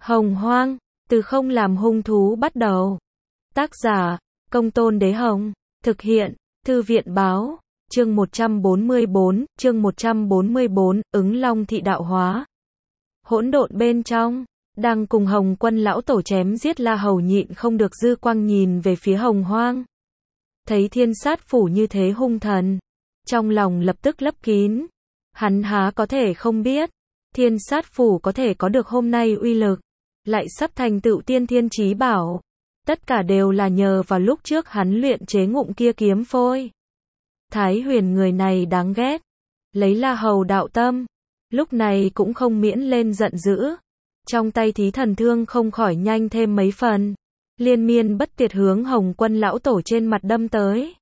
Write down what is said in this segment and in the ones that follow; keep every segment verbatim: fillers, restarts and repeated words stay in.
Hồng Hoang, từ không làm hung thú bắt đầu. Tác giả, Công Tôn Đế Hồng. Thực hiện, Thư viện Báo. Chương một trăm bốn mươi bốn, chương một trăm bốn mươi bốn, ứng long thị đạo hóa. Hỗn độn bên trong, đang cùng Hồng Quân lão tổ chém giết La Hầu nhịn không được dư quang nhìn về phía Hồng Hoang. Thấy thiên sát phủ như thế hung thần, trong lòng lập tức lấp kín. Hắn há có thể không biết, thiên sát phủ có thể có được hôm nay uy lực, lại sắp thành tựu tiên thiên chí bảo. Tất cả đều là nhờ vào lúc trước hắn luyện chế ngụm kia kiếm phôi. Thái Huyền người này đáng ghét, lấy La Hầu đạo tâm, lúc này cũng không miễn lên giận dữ. Trong tay thí thần thương không khỏi nhanh thêm mấy phần, liên miên bất tuyệt hướng Hồng Quân lão tổ trên mặt đâm tới.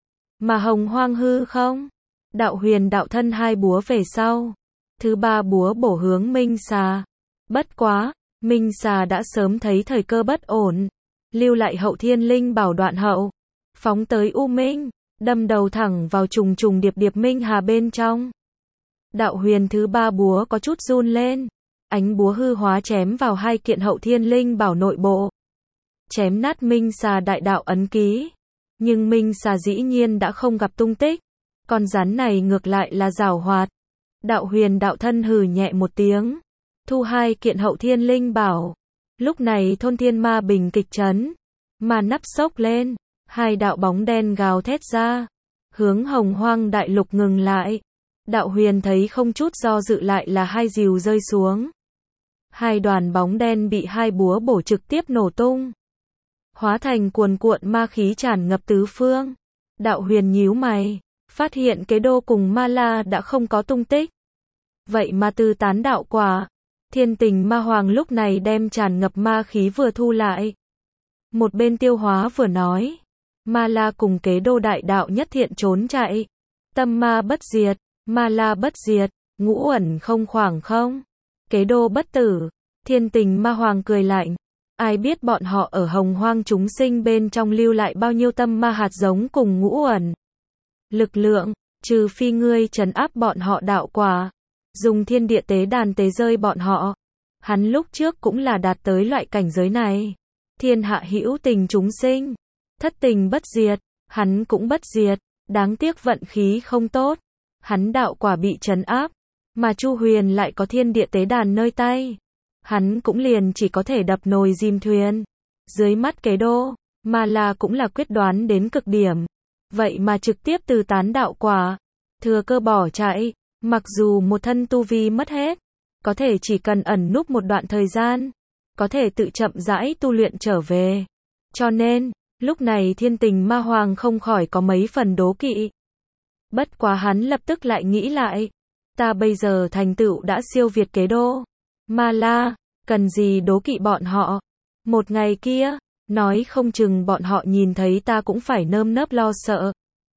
Mà Hồng Hoang hư không, đạo huyền đạo thân hai búa về sau, thứ ba búa bổ hướng Minh Xà. Bất quá, Minh Xà đã sớm thấy thời cơ bất ổn, lưu lại hậu thiên linh bảo đoạn hậu, phóng tới U Minh, đâm đầu thẳng vào trùng trùng điệp điệp Minh Hà bên trong. Đạo huyền thứ ba búa có chút run lên, ánh búa hư hóa chém vào hai kiện hậu thiên linh bảo nội bộ, chém nát Minh Xà đại đạo ấn ký. Nhưng Minh Xà dĩ nhiên đã không gặp tung tích, con rắn này ngược lại là giảo hoạt. Đạo huyền đạo thân hừ nhẹ một tiếng, thu hai kiện hậu thiên linh bảo. Lúc này thôn thiên ma bình kịch chấn, mà nắp sốc lên, hai đạo bóng đen gào thét ra, hướng Hồng Hoang đại lục ngừng lại. Đạo huyền thấy không chút do dự lại là hai rìu rơi xuống. Hai đoàn bóng đen bị hai búa bổ trực tiếp nổ tung, hóa thành cuồn cuộn ma khí tràn ngập tứ phương. Đạo huyền nhíu mày, phát hiện kế đô cùng ma la đã không có tung tích. Vậy mà tư tán đạo quả, thiên tình ma hoàng lúc này đem tràn ngập ma khí vừa thu lại. Một bên tiêu hóa vừa nói, ma la cùng kế đô đại đạo nhất thiện trốn chạy. Tâm ma bất diệt, ma la bất diệt, ngũ ẩn không khoảng không, kế đô bất tử. Thiên tình ma hoàng cười lạnh, ai biết bọn họ ở Hồng Hoang chúng sinh bên trong lưu lại bao nhiêu tâm ma hạt giống cùng ngũ ẩn lực lượng, trừ phi ngươi trấn áp bọn họ đạo quả, dùng thiên địa tế đàn tế rơi bọn họ. Hắn lúc trước cũng là đạt tới loại cảnh giới này. Thiên hạ hữu tình chúng sinh, thất tình bất diệt, hắn cũng bất diệt, đáng tiếc vận khí không tốt. Hắn đạo quả bị trấn áp, mà Chu Huyền lại có thiên địa tế đàn nơi tay. Hắn cũng liền chỉ có thể đập nồi dìm thuyền. Dưới mắt kế đô, mà là cũng là quyết đoán đến cực điểm. Vậy mà trực tiếp từ tán đạo quả, thừa cơ bỏ chạy. Mặc dù một thân tu vi mất hết, có thể chỉ cần ẩn núp một đoạn thời gian, có thể tự chậm rãi tu luyện trở về. Cho nên, lúc này thiên tình ma hoàng không khỏi có mấy phần đố kỵ. Bất quá hắn lập tức lại nghĩ lại, ta bây giờ thành tựu đã siêu việt kế đô, ma la, cần gì đố kỵ bọn họ. Một ngày kia, nói không chừng bọn họ nhìn thấy ta cũng phải nơm nớp lo sợ.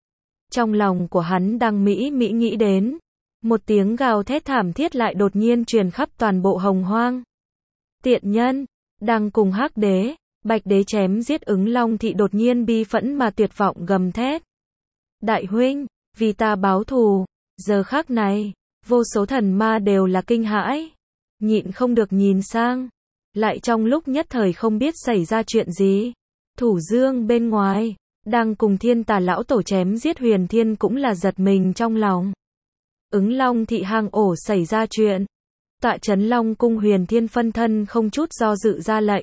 Trong lòng của hắn đang mỹ mỹ nghĩ đến, một tiếng gào thét thảm thiết lại đột nhiên truyền khắp toàn bộ Hồng Hoang. Tiện nhân, đang cùng Hắc Đế, Bạch Đế chém giết ứng long thị đột nhiên bi phẫn mà tuyệt vọng gầm thét. Đại huynh, vì ta báo thù. Giờ khắc này, vô số thần ma đều là kinh hãi, nhịn không được nhìn sang, lại trong lúc nhất thời không biết xảy ra chuyện gì. Thủ Dương bên ngoài, đang cùng Thiên Tà lão tổ chém giết Huyền Thiên cũng là giật mình trong lòng. Ứng long thị hang ổ xảy ra chuyện, tọa trấn Long cung Huyền Thiên phân thân không chút do dự ra lệnh,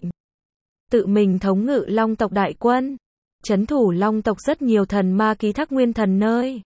tự mình thống ngự Long tộc đại quân, trấn thủ Long tộc rất nhiều thần ma ký thác nguyên thần nơi.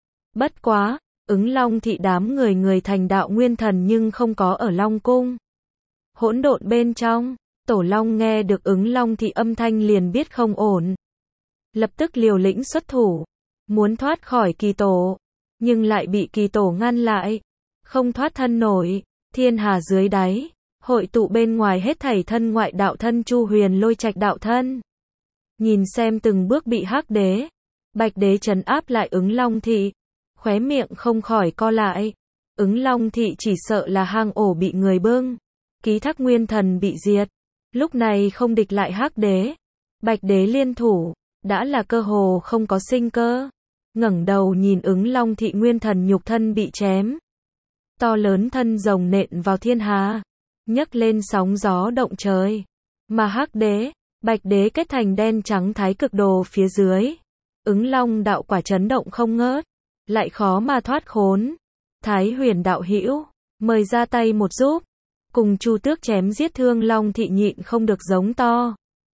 Bất quá, ứng long thị đám người người thành đạo nguyên thần nhưng không có ở Long cung. Hỗn độn bên trong, Tổ Long nghe được ứng long thị âm thanh liền biết không ổn, lập tức liều lĩnh xuất thủ, muốn thoát khỏi kỳ tổ, nhưng lại bị kỳ tổ ngăn lại, không thoát thân nổi. Thiên hà dưới đáy, hội tụ bên ngoài hết thảy thân ngoại đạo thân Chu Huyền Lôi Trạch đạo thân. Nhìn xem từng bước bị Hắc Đế, Bạch Đế trấn áp lại ứng long thị, khóe miệng không khỏi co lại. Ứng long thị chỉ sợ là hang ổ bị người bưng, ký thác nguyên thần bị diệt, lúc này không địch lại Hắc Đế, Bạch Đế liên thủ, đã là cơ hồ không có sinh cơ. Ngẩng đầu nhìn ứng long thị nguyên thần nhục thân bị chém, to lớn thân rồng nện vào thiên hà, nhấc lên sóng gió động trời. Mà hắc đế, bạch đế kết thành đen trắng thái cực đồ phía dưới. Ứng long đạo quả chấn động không ngớt, lại khó mà thoát khốn. Thái huyền đạo hữu, mời ra tay một giúp. Cùng Chu Tước chém giết Thương Long thị nhịn không được giống to.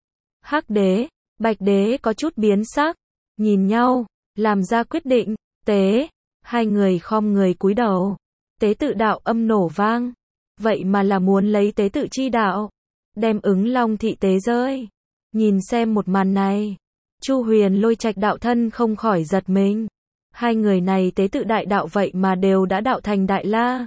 Hắc đế, bạch đế có chút biến sắc, nhìn nhau, làm ra quyết định. Tế, hai người khom người cúi đầu. Tế tự đạo âm nổ vang. Vậy mà là muốn lấy tế tự chi đạo, đem Ứng Long thị tế rơi. Nhìn xem một màn này, Chu Huyền Lôi Trạch đạo thân không khỏi giật mình. Hai người này tế tự đại đạo vậy mà đều đã đạo thành Đại La.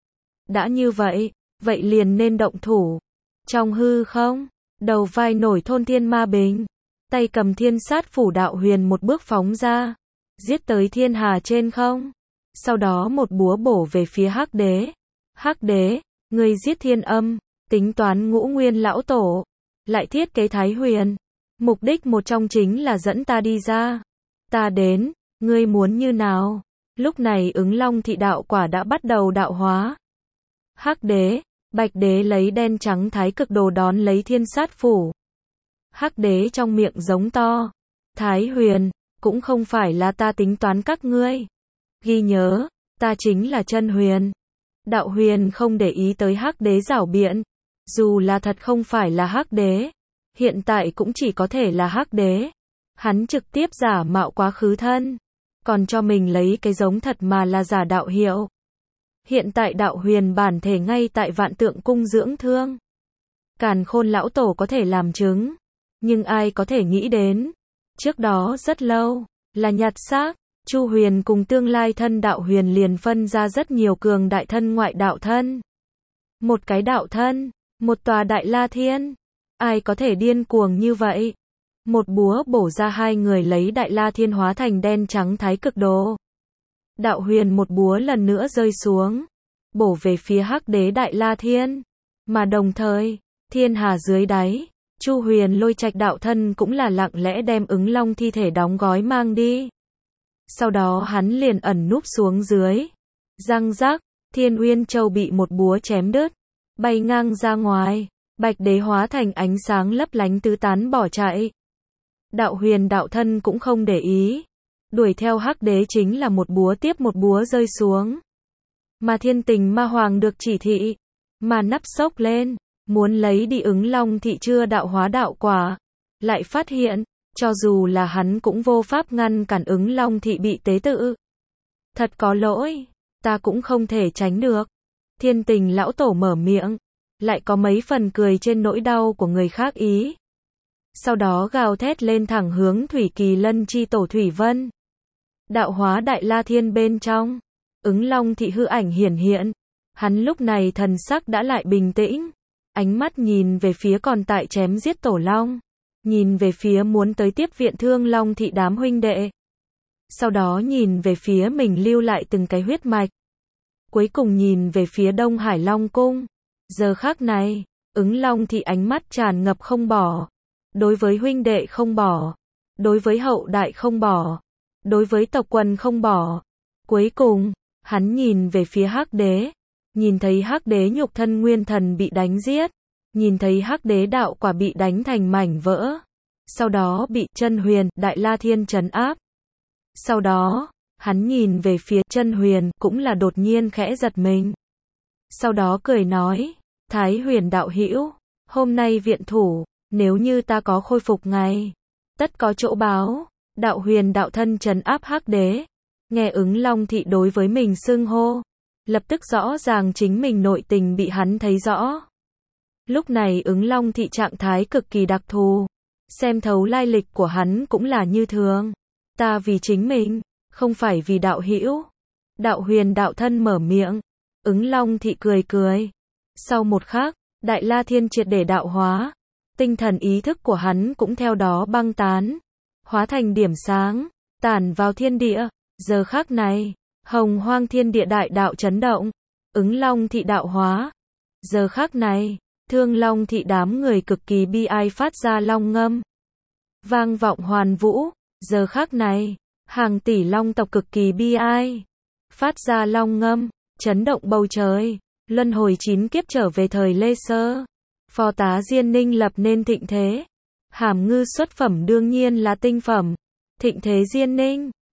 Đã như vậy, vậy liền nên động thủ. Trong hư không, đầu vai nổi thôn thiên ma bình, tay cầm thiên sát phủ đạo huyền một bước phóng ra, giết tới thiên hà trên không. Sau đó một búa bổ về phía hắc đế. Hắc đế, ngươi giết thiên âm, tính toán ngũ nguyên lão tổ, lại thiết kế thái huyền. Mục đích một trong chính là dẫn ta đi ra. Ta đến, ngươi muốn như nào? Lúc này Ứng Long thị đạo quả đã bắt đầu đạo hóa. Hắc đế, bạch đế lấy đen trắng thái cực đồ đón lấy thiên sát phủ. Hắc đế trong miệng giống to. Thái huyền, cũng không phải là ta tính toán các ngươi. Ghi nhớ, ta chính là chân huyền. Đạo huyền không để ý tới hắc đế giảo biện. Dù là thật không phải là hắc đế, hiện tại cũng chỉ có thể là hắc đế. Hắn trực tiếp giả mạo quá khứ thân, còn cho mình lấy cái giống thật mà là giả đạo hiệu. Hiện tại đạo huyền bản thể ngay tại Vạn Tượng cung dưỡng thương. Càn Khôn lão tổ có thể làm chứng, nhưng ai có thể nghĩ đến, trước đó rất lâu, là nhặt xác, Chu Huyền cùng tương lai thân đạo huyền liền phân ra rất nhiều cường đại thân ngoại đạo thân. Một cái đạo thân, một tòa Đại La Thiên. Ai có thể điên cuồng như vậy? Một búa bổ ra hai người lấy Đại La Thiên hóa thành đen trắng thái cực đồ. Đạo huyền một búa lần nữa rơi xuống, bổ về phía hắc đế Đại La Thiên. Mà đồng thời, thiên hà dưới đáy, Chu Huyền Lôi Trạch đạo thân cũng là lặng lẽ đem Ứng Long thi thể đóng gói mang đi. Sau đó hắn liền ẩn núp xuống dưới. Răng rắc, Thiên Uyên Châu bị một búa chém đứt, bay ngang ra ngoài. Bạch đế hóa thành ánh sáng lấp lánh tứ tán bỏ chạy. Đạo huyền đạo thân cũng không để ý, đuổi theo hắc đế chính là một búa tiếp một búa rơi xuống. Mà Thiên Tình Ma Hoàng được chỉ thị, mà nắp xốc lên, muốn lấy đi Ứng Long thị chưa đạo hóa đạo quả, lại phát hiện, cho dù là hắn cũng vô pháp ngăn cản Ứng Long thị bị tế tự. Thật có lỗi, ta cũng không thể tránh được. Thiên Tình lão tổ mở miệng, lại có mấy phần cười trên nỗi đau của người khác ý. Sau đó gào thét lên thẳng hướng Thủy Kỳ Lân chi tổ Thủy Vân. Đạo hóa Đại La Thiên bên trong, Ứng Long thị hư ảnh hiển hiện. Hắn lúc này thần sắc đã lại bình tĩnh, ánh mắt nhìn về phía còn tại chém giết Tổ Long, nhìn về phía muốn tới tiếp viện Thương Long thị đám huynh đệ. Sau đó nhìn về phía mình lưu lại từng cái huyết mạch. Cuối cùng nhìn về phía Đông Hải Long cung. Giờ khắc này, Ứng Long thị ánh mắt tràn ngập không bỏ. Đối với huynh đệ không bỏ, đối với hậu đại không bỏ, đối với tộc quần không bỏ. Cuối cùng, hắn nhìn về phía hắc đế, nhìn thấy hắc đế nhục thân nguyên thần bị đánh giết, nhìn thấy hắc đế đạo quả bị đánh thành mảnh vỡ, sau đó bị chân huyền Đại La Thiên trấn áp. Sau đó, hắn nhìn về phía chân huyền cũng là đột nhiên khẽ giật mình. Sau đó cười nói, Thái huyền đạo hữu, hôm nay viện thủ, nếu như ta có khôi phục ngày, tất có chỗ báo. Đạo huyền đạo thân trấn áp hắc đế, nghe Ứng Long thị đối với mình xưng hô, lập tức rõ ràng chính mình nội tình bị hắn thấy rõ. Lúc này Ứng Long thị trạng thái cực kỳ đặc thù, xem thấu lai lịch của hắn cũng là như thường. Ta vì chính mình, không phải vì đạo hữu. Đạo huyền đạo thân mở miệng, Ứng Long thị cười cười. Sau một khắc, Đại La Thiên triệt để đạo hóa, tinh thần ý thức của hắn cũng theo đó băng tán, hóa thành điểm sáng, tản vào thiên địa. Giờ khắc này, Hồng Hoang thiên địa đại đạo chấn động, Ứng Long thị đạo hóa. Giờ khắc này, Thương Long thị đám người cực kỳ bi ai phát ra long ngâm, vang vọng hoàn vũ. Giờ khắc này, hàng tỷ long tộc cực kỳ bi ai, phát ra long ngâm, chấn động bầu trời. Luân hồi chín kiếp trở về thời Lê Sơ. Phò tá Diên Ninh lập nên thịnh thế. Hàm ngư xuất phẩm đương nhiên là tinh phẩm. Thịnh thế Diên Ninh.